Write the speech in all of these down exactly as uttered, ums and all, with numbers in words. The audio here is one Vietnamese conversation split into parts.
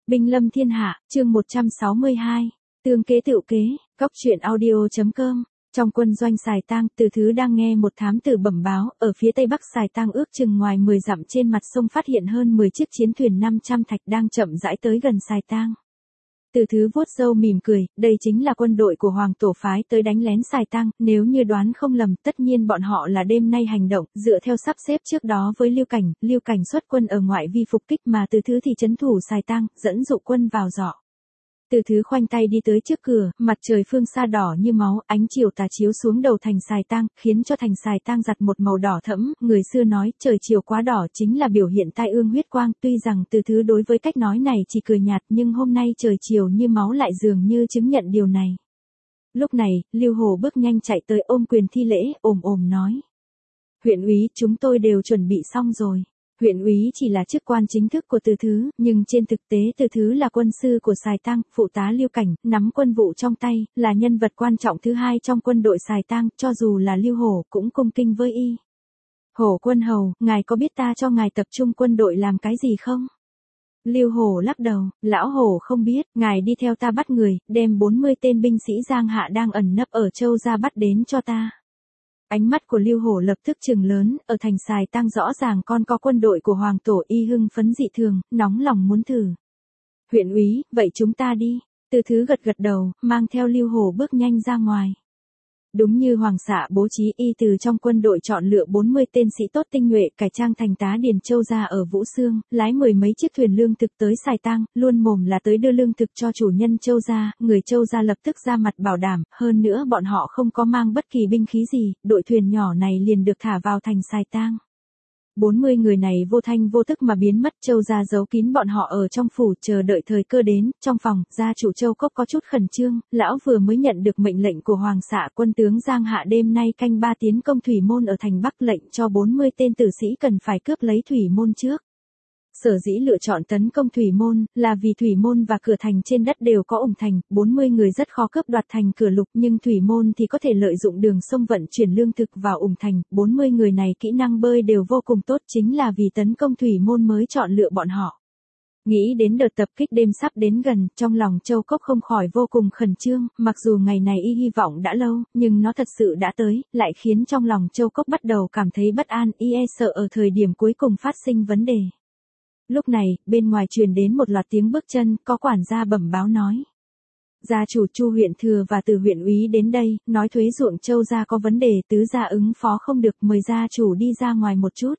Binh lâm thiên hạ, chương một trăm sáu mươi hai. Tương kế tựu kế, góc truyện audio.com. Trong quân doanh Sài Tang, Từ Thứ đang nghe một thám tử bẩm báo, ở phía tây bắc Sài Tang ước chừng ngoài mười dặm trên mặt sông phát hiện hơn mười chiếc chiến thuyền năm trăm thạch đang chậm rãi tới gần Sài Tang. Từ Thứ vuốt râu mỉm cười, đây chính là quân đội của Hoàng Tổ phái tới đánh lén Sài Tang, nếu như đoán không lầm, tất nhiên bọn họ là đêm nay hành động, dựa theo sắp xếp trước đó với Lưu Cảnh, Lưu Cảnh xuất quân ở ngoại vi phục kích mà Từ Thứ thì trấn thủ Sài Tang, dẫn dụ quân vào giỏ. Từ Thứ khoanh tay đi tới trước cửa, mặt trời phương xa đỏ như máu, ánh chiều tà chiếu xuống đầu thành Sài Tang, khiến cho thành Sài Tang giặt một màu đỏ thẫm, người xưa nói, trời chiều quá đỏ chính là biểu hiện tai ương huyết quang, tuy rằng Từ Thứ đối với cách nói này chỉ cười nhạt, nhưng hôm nay trời chiều như máu lại dường như chứng nhận điều này. Lúc này, Lưu Hổ bước nhanh chạy tới ôm quyền thi lễ, ồm ồm nói: "Huyện úy, chúng tôi đều chuẩn bị xong rồi." Huyện úy chỉ là chức quan chính thức của Từ Thứ, nhưng trên thực tế Từ Thứ là quân sư của Sài Tang, phụ tá Lưu Cảnh, nắm quân vụ trong tay, là nhân vật quan trọng thứ hai trong quân đội Sài Tang, cho dù là Lưu Hổ cũng cung kinh với y. "Hổ quân hầu, ngài có biết ta cho ngài tập trung quân đội làm cái gì không?" Lưu Hổ lắc đầu: "Lão Hổ không biết, ngài đi theo ta bắt người, đem bốn mươi tên binh sĩ Giang Hạ đang ẩn nấp ở Châu ra bắt đến cho ta." Ánh mắt của Lưu Hổ lập tức trừng lớn, ở thành Sài Tang rõ ràng con có quân đội của Hoàng Tổ, y hưng phấn dị thường, nóng lòng muốn thử. "Huyện úy, vậy chúng ta đi." Từ Thứ gật gật đầu, mang theo Lưu Hổ bước nhanh ra ngoài. Đúng như Hoàng xạ bố trí, y từ trong quân đội chọn lựa bốn mươi tên sĩ tốt tinh nhuệ, cải trang thành tá điền Châu ra ở Vũ Xương, lái mười mấy chiếc thuyền lương thực tới Sài Tang, luôn mồm là tới đưa lương thực cho chủ nhân Châu gia, người Châu gia lập tức ra mặt bảo đảm, hơn nữa bọn họ không có mang bất kỳ binh khí gì, đội thuyền nhỏ này liền được thả vào thành Sài Tang. bốn mươi người này vô thanh vô tức mà biến mất, Châu gia giấu kín bọn họ ở trong phủ, chờ đợi thời cơ đến. Trong phòng, gia chủ Châu Cốc có chút khẩn trương, lão vừa mới nhận được mệnh lệnh của Hoàng xạ, quân tướng Giang Hạ đêm nay canh ba tiến công thủy môn ở thành Bắc, lệnh cho bốn mươi tên tử sĩ cần phải cướp lấy thủy môn trước. Sở dĩ lựa chọn tấn công thủy môn, là vì thủy môn và cửa thành trên đất đều có ủng thành, bốn mươi người rất khó cướp đoạt thành cửa lục, nhưng thủy môn thì có thể lợi dụng đường sông vận chuyển lương thực vào ủng thành, bốn mươi người này kỹ năng bơi đều vô cùng tốt, chính là vì tấn công thủy môn mới chọn lựa bọn họ. Nghĩ đến đợt tập kích đêm sắp đến gần, trong lòng Châu Cốc không khỏi vô cùng khẩn trương, mặc dù ngày này y hy vọng đã lâu, nhưng nó thật sự đã tới, lại khiến trong lòng Châu Cốc bắt đầu cảm thấy bất an, y e sợ ở thời điểm cuối cùng phát sinh vấn đề. Lúc này, bên ngoài truyền đến một loạt tiếng bước chân, có quản gia bẩm báo nói: "Gia chủ Chu huyện thừa và Từ huyện úy đến đây, nói thuế ruộng Châu gia có vấn đề, tứ gia ứng phó không được, mời gia chủ đi ra ngoài một chút."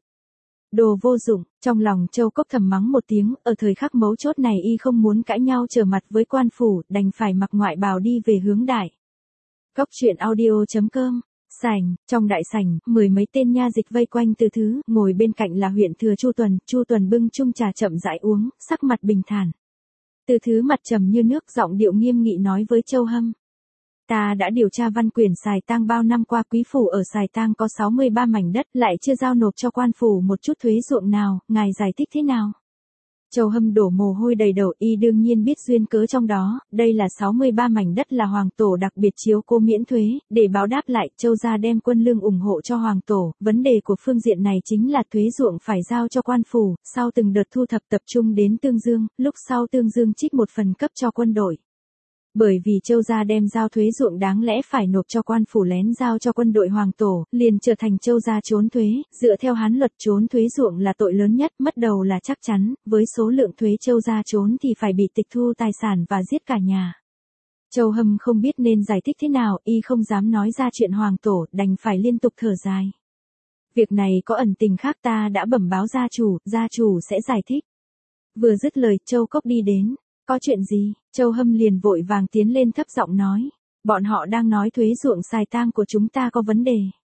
Đồ vô dụng, trong lòng Châu Cốc thầm mắng một tiếng, ở thời khắc mấu chốt này y không muốn cãi nhau trở mặt với quan phủ, đành phải mặc ngoại bào đi về hướng đại. Góc truyện audio.com. Sảnh, trong đại sảnh, mười mấy tên nha dịch vây quanh Từ Thứ, ngồi bên cạnh là huyện thừa Chu Tuần, Chu Tuần bưng chung trà chậm rãi uống, sắc mặt bình thản. Từ Thứ mặt trầm như nước, giọng điệu nghiêm nghị nói với Châu Hâm: "Ta đã điều tra văn quyển Sài Tang bao năm qua, quý phủ ở Sài Tang có sáu mươi ba mảnh đất, lại chưa giao nộp cho quan phủ một chút thuế ruộng nào, ngài giải thích thế nào?" Châu Hâm đổ mồ hôi đầy đầu, y đương nhiên biết duyên cớ trong đó, đây là sáu mươi ba mảnh đất là Hoàng Tổ đặc biệt chiếu cố miễn thuế, để báo đáp lại, Châu gia đem quân lương ủng hộ cho Hoàng Tổ, vấn đề của phương diện này chính là thuế ruộng phải giao cho quan phủ, sau từng đợt thu thập tập trung đến Tương Dương, lúc sau Tương Dương trích một phần cấp cho quân đội. Bởi vì Châu gia đem giao thuế ruộng đáng lẽ phải nộp cho quan phủ lén giao cho quân đội Hoàng Tổ, liền trở thành Châu gia trốn thuế, dựa theo Hán luật trốn thuế ruộng là tội lớn nhất, mất đầu là chắc chắn, với số lượng thuế Châu gia trốn thì phải bị tịch thu tài sản và giết cả nhà. Châu Hâm không biết nên giải thích thế nào, y không dám nói ra chuyện Hoàng Tổ, đành phải liên tục thở dài. "Việc này có ẩn tình khác, ta đã bẩm báo gia chủ, gia chủ sẽ giải thích." Vừa dứt lời, Châu Cốc đi đến. "Có chuyện gì?" Châu Hâm liền vội vàng tiến lên thấp giọng nói: "Bọn họ đang nói thuế ruộng Sài Tang của chúng ta có vấn đề."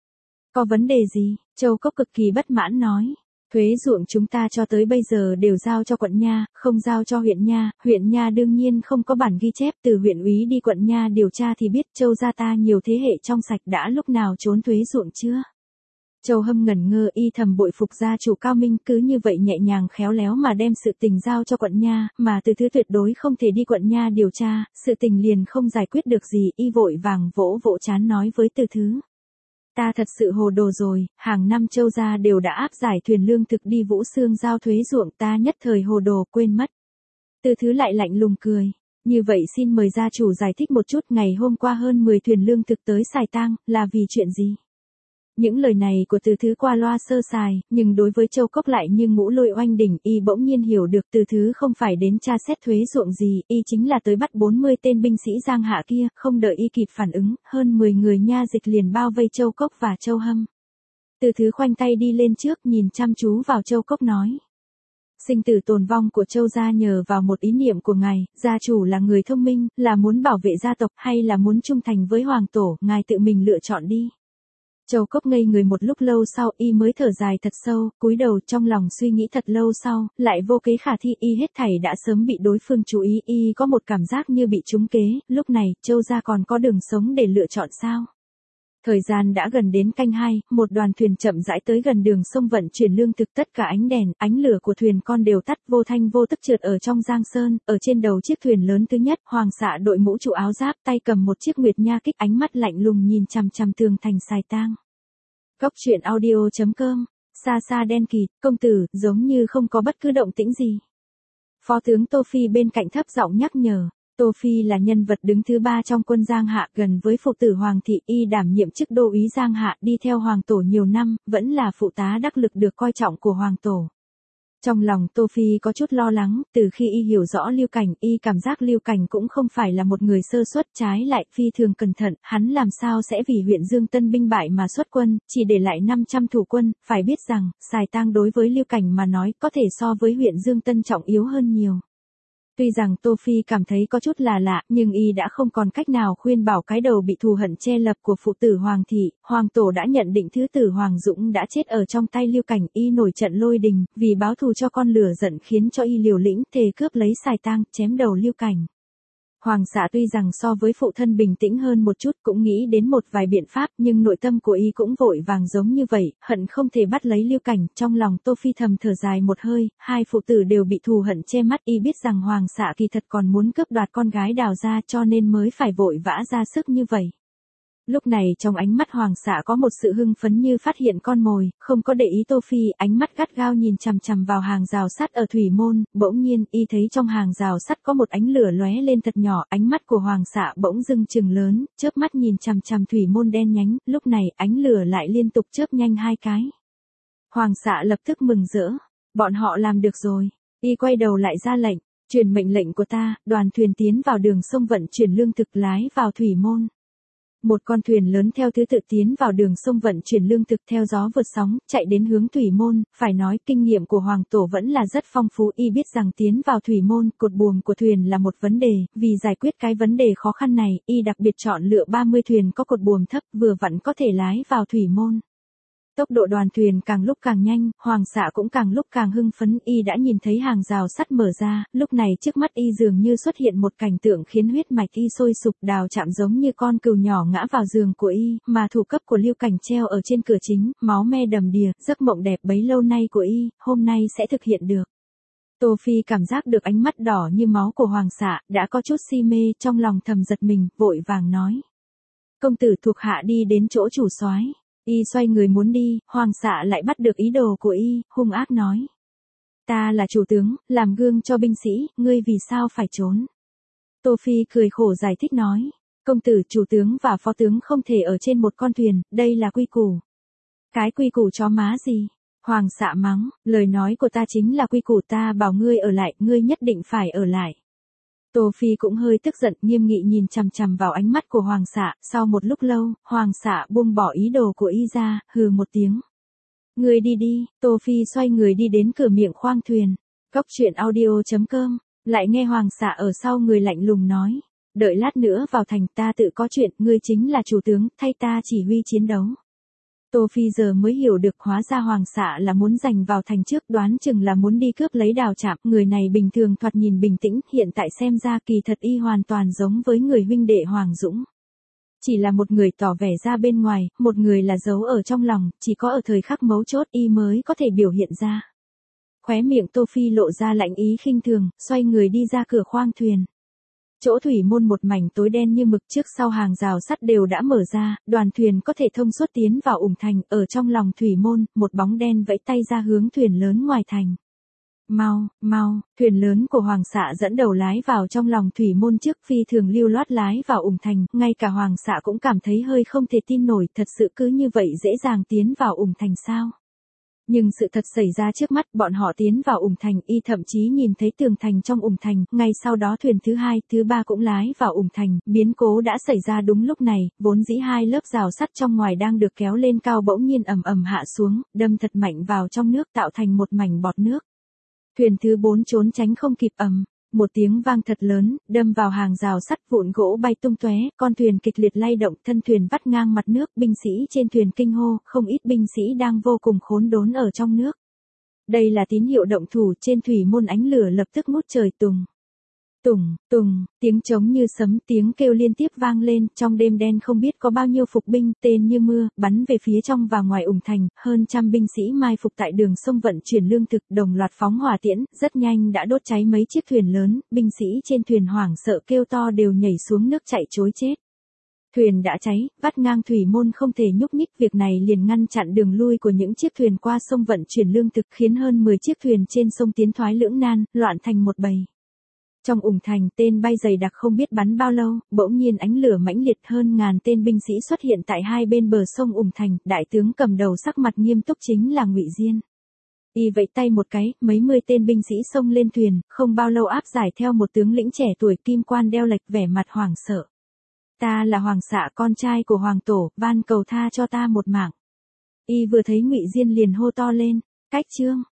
"Có vấn đề gì?" Châu Cốc cực kỳ bất mãn nói: "Thuế ruộng chúng ta cho tới bây giờ đều giao cho quận nha, không giao cho huyện nha, huyện nha đương nhiên không có bản ghi chép, từ huyện úy đi quận nha điều tra thì biết Châu gia ta nhiều thế hệ trong sạch, đã lúc nào trốn thuế ruộng chưa?" Châu Hâm ngẩn ngơ, y thầm bội phục gia chủ cao minh, cứ như vậy nhẹ nhàng khéo léo mà đem sự tình giao cho quận nha, mà Từ Thứ tuyệt đối không thể đi quận nha điều tra, sự tình liền không giải quyết được gì, y vội vàng vỗ vỗ trán nói với Từ Thứ: "Ta thật sự hồ đồ rồi, hàng năm Châu gia đều đã áp giải thuyền lương thực đi Vũ Xương giao thuế ruộng, ta nhất thời hồ đồ quên mất." Từ Thứ lại lạnh lùng cười. Như vậy xin mời gia chủ giải thích một chút, ngày hôm qua hơn mười thuyền lương thực tới Sài Tang, là vì chuyện gì? Những lời này của Từ Thứ qua loa sơ sài, nhưng đối với Châu Cốc lại như ngũ lôi oanh đỉnh, y bỗng nhiên hiểu được Từ Thứ không phải đến tra xét thuế ruộng gì, y chính là tới bắt bốn mươi tên binh sĩ Giang Hạ kia, không đợi y kịp phản ứng, hơn mười người nha dịch liền bao vây Châu Cốc và Châu Hâm. Từ Thứ khoanh tay đi lên trước, nhìn chăm chú vào Châu Cốc nói. Sinh tử tồn vong của Châu gia nhờ vào một ý niệm của ngài, gia chủ là người thông minh, là muốn bảo vệ gia tộc hay là muốn trung thành với hoàng tổ, ngài tự mình lựa chọn đi. Châu Cốc ngây người một lúc lâu sau, y mới thở dài thật sâu, cúi đầu trong lòng suy nghĩ thật lâu sau, lại vô kế khả thi, y hết thảy đã sớm bị đối phương chú ý, y có một cảm giác như bị trúng kế, lúc này, Châu gia còn có đường sống để lựa chọn sao? Thời gian đã gần đến canh hai, một đoàn thuyền chậm rãi tới gần đường sông vận chuyển lương thực, tất cả ánh đèn, ánh lửa của thuyền con đều tắt, vô thanh vô tức trượt ở trong giang sơn, ở trên đầu chiếc thuyền lớn thứ nhất, Hoàng xạ đội mũ trụ áo giáp, tay cầm một chiếc nguyệt nha kích, ánh mắt lạnh lùng nhìn chằm chằm tường thành Sài Tang. Góc truyện audio chấm com, xa xa đen kịt, công tử, giống như không có bất cứ động tĩnh gì. Phó tướng Tô Phi bên cạnh thấp giọng nhắc nhở. Tô Phi là nhân vật đứng thứ ba trong quân Giang Hạ, gần với phụ tử Hoàng thị, y đảm nhiệm chức đô úy Giang Hạ, đi theo Hoàng tổ nhiều năm, vẫn là phụ tá đắc lực được coi trọng của Hoàng tổ. Trong lòng Tô Phi có chút lo lắng, từ khi y hiểu rõ Lưu Cảnh, y cảm giác Lưu Cảnh cũng không phải là một người sơ suất, trái lại phi thường cẩn thận, hắn làm sao sẽ vì huyện Dương Tân binh bại mà xuất quân, chỉ để lại năm trăm thủ quân, phải biết rằng, Sài Tang đối với Lưu Cảnh mà nói, có thể so với huyện Dương Tân trọng yếu hơn nhiều. Tuy rằng Tô Phi cảm thấy có chút là lạ, nhưng y đã không còn cách nào khuyên bảo cái đầu bị thù hận che lập của phụ tử Hoàng thị, Hoàng tổ đã nhận định thứ tử Hoàng Dũng đã chết ở trong tay Lưu Cảnh, y nổi trận lôi đình, vì báo thù cho con lửa giận khiến cho y liều lĩnh thề cướp lấy Sài Tang, chém đầu Lưu Cảnh. Hoàng xạ tuy rằng so với phụ thân bình tĩnh hơn một chút, cũng nghĩ đến một vài biện pháp, nhưng nội tâm của y cũng vội vàng giống như vậy, hận không thể bắt lấy Lưu Cảnh, trong lòng Tô Phi thầm thở dài một hơi, hai phụ tử đều bị thù hận che mắt, y biết rằng Hoàng xạ kỳ thật còn muốn cướp đoạt con gái Đào gia, cho nên mới phải vội vã ra sức như vậy. Lúc này trong ánh mắt Hoàng xạ có một sự hưng phấn như phát hiện con mồi, không có để ý Tô Phi, ánh mắt gắt gao nhìn chằm chằm vào hàng rào sắt ở thủy môn, bỗng nhiên, y thấy trong hàng rào sắt có một ánh lửa lóe lên thật nhỏ, ánh mắt của Hoàng xạ bỗng dưng chừng lớn, chớp mắt nhìn chằm chằm thủy môn đen nhánh, lúc này, ánh lửa lại liên tục chớp nhanh hai cái. Hoàng xạ lập tức mừng rỡ, bọn họ làm được rồi, y quay đầu lại ra lệnh, truyền mệnh lệnh của ta, đoàn thuyền tiến vào đường sông vận chuyển lương thực lái vào thủy môn. Một con thuyền lớn theo thứ tự tiến vào đường sông vận chuyển lương thực theo gió vượt sóng, chạy đến hướng thủy môn, phải nói kinh nghiệm của Hoàng tổ vẫn là rất phong phú, y biết rằng tiến vào thủy môn, cột buồm của thuyền là một vấn đề, vì giải quyết cái vấn đề khó khăn này, y đặc biệt chọn lựa ba mươi thuyền có cột buồm thấp, vừa vặn có thể lái vào thủy môn. Tốc độ đoàn thuyền càng lúc càng nhanh, Hoàng xạ cũng càng lúc càng hưng phấn, y đã nhìn thấy hàng rào sắt mở ra, lúc này trước mắt y dường như xuất hiện một cảnh tượng khiến huyết mạch y sôi sục, Đào chạm giống như con cừu nhỏ ngã vào giường của y, mà thủ cấp của Lưu Cảnh treo ở trên cửa chính, máu me đầm đìa, giấc mộng đẹp bấy lâu nay của y, hôm nay sẽ thực hiện được. Tô Phi cảm giác được ánh mắt đỏ như máu của Hoàng xạ, đã có chút si mê, trong lòng thầm giật mình, vội vàng nói. Công tử thuộc hạ đi đến chỗ chủ soái. Y xoay người muốn đi, Hoàng xạ lại bắt được ý đồ của y, hung ác nói. Ta là chủ tướng, làm gương cho binh sĩ, ngươi vì sao phải trốn? Tô Phi cười khổ giải thích nói. Công tử, chủ tướng và phó tướng không thể ở trên một con thuyền, đây là quy củ. Cái quy củ chó má gì? Hoàng xạ mắng, lời nói của ta chính là quy củ, ta bảo ngươi ở lại, ngươi nhất định phải ở lại. Tô Phi cũng hơi tức giận, nghiêm nghị nhìn chằm chằm vào ánh mắt của Hoàng xạ, sau một lúc lâu, Hoàng xạ buông bỏ ý đồ của y ra, hừ một tiếng. Người đi đi, Tô Phi xoay người đi đến cửa miệng khoang thuyền. Góc truyện audio chấm com, lại nghe Hoàng xạ ở sau người lạnh lùng nói. Đợi lát nữa vào thành, ta tự có chuyện, ngươi chính là chủ tướng, thay ta chỉ huy chiến đấu. Tô Phi giờ mới hiểu được, hóa ra Hoàng xạ là muốn giành vào thành trước, đoán chừng là muốn đi cướp lấy Đào Trạm, người này bình thường thoạt nhìn bình tĩnh, hiện tại xem ra kỳ thật y hoàn toàn giống với người huynh đệ Hoàng Dũng. Chỉ là một người tỏ vẻ ra bên ngoài, một người là giấu ở trong lòng, chỉ có ở thời khắc mấu chốt y mới có thể biểu hiện ra. Khóe miệng Tô Phi lộ ra lạnh ý khinh thường, xoay người đi ra cửa khoang thuyền. Chỗ thủy môn một mảnh tối đen như mực, trước sau hàng rào sắt đều đã mở ra, đoàn thuyền có thể thông suốt tiến vào ủng thành, ở trong lòng thủy môn, một bóng đen vẫy tay ra hướng thuyền lớn ngoài thành. Mau, mau, thuyền lớn của Hoàng xạ dẫn đầu lái vào trong lòng thủy môn trước phi thường lưu loát lái vào Ủng Thành, ngay cả Hoàng xạ cũng cảm thấy hơi không thể tin nổi, thật sự cứ như vậy dễ dàng tiến vào Ủng Thành sao? Nhưng sự thật xảy ra trước mắt, bọn họ tiến vào Ủng Thành, y thậm chí nhìn thấy tường thành trong Ủng Thành, ngay sau đó thuyền thứ hai, thứ ba cũng lái vào Ủng Thành, biến cố đã xảy ra đúng lúc này, vốn dĩ hai lớp rào sắt trong ngoài đang được kéo lên cao bỗng nhiên ầm ầm hạ xuống, đâm thật mạnh vào trong nước tạo thành một mảnh bọt nước. Thuyền thứ bốn trốn tránh không kịp, ầm, một tiếng vang thật lớn, đâm vào hàng rào sắt, vụn gỗ bay tung tóe, con thuyền kịch liệt lay động, thân thuyền vắt ngang mặt nước, binh sĩ trên thuyền kinh hô, không ít binh sĩ đang vô cùng khốn đốn ở trong nước. Đây là tín hiệu động thủ, trên thủy môn ánh lửa lập tức ngút trời, tùng. Tùng, tùng, tiếng trống như sấm, tiếng kêu liên tiếp vang lên, trong đêm đen không biết có bao nhiêu phục binh, tên như mưa, bắn về phía trong và ngoài Ủng Thành, hơn trăm binh sĩ mai phục tại đường sông vận chuyển lương thực, đồng loạt phóng hỏa tiễn, rất nhanh đã đốt cháy mấy chiếc thuyền lớn, binh sĩ trên thuyền hoảng sợ kêu to đều nhảy xuống nước chạy trối chết. Thuyền đã cháy, vắt ngang thủy môn không thể nhúc nhích, việc này liền ngăn chặn đường lui của những chiếc thuyền qua sông vận chuyển lương thực, khiến hơn mười chiếc thuyền trên sông tiến thoái lưỡng nan, loạn thành một bầy. Trong Ủng Thành, tên bay dày đặc không biết bắn bao lâu, bỗng nhiên ánh lửa mãnh liệt, hơn ngàn tên binh sĩ xuất hiện tại hai bên bờ sông Ủng Thành, đại tướng cầm đầu sắc mặt nghiêm túc chính là Ngụy Diên. Y vẫy tay một cái, mấy mươi tên binh sĩ xông lên thuyền, không bao lâu áp giải theo một tướng lĩnh trẻ tuổi kim quan đeo lệch, vẻ mặt hoảng sợ. Ta là Hoàng xạ, con trai của Hoàng tổ, van cầu tha cho ta một mạng. Y vừa thấy Ngụy Diên liền hô to lên, cách trương.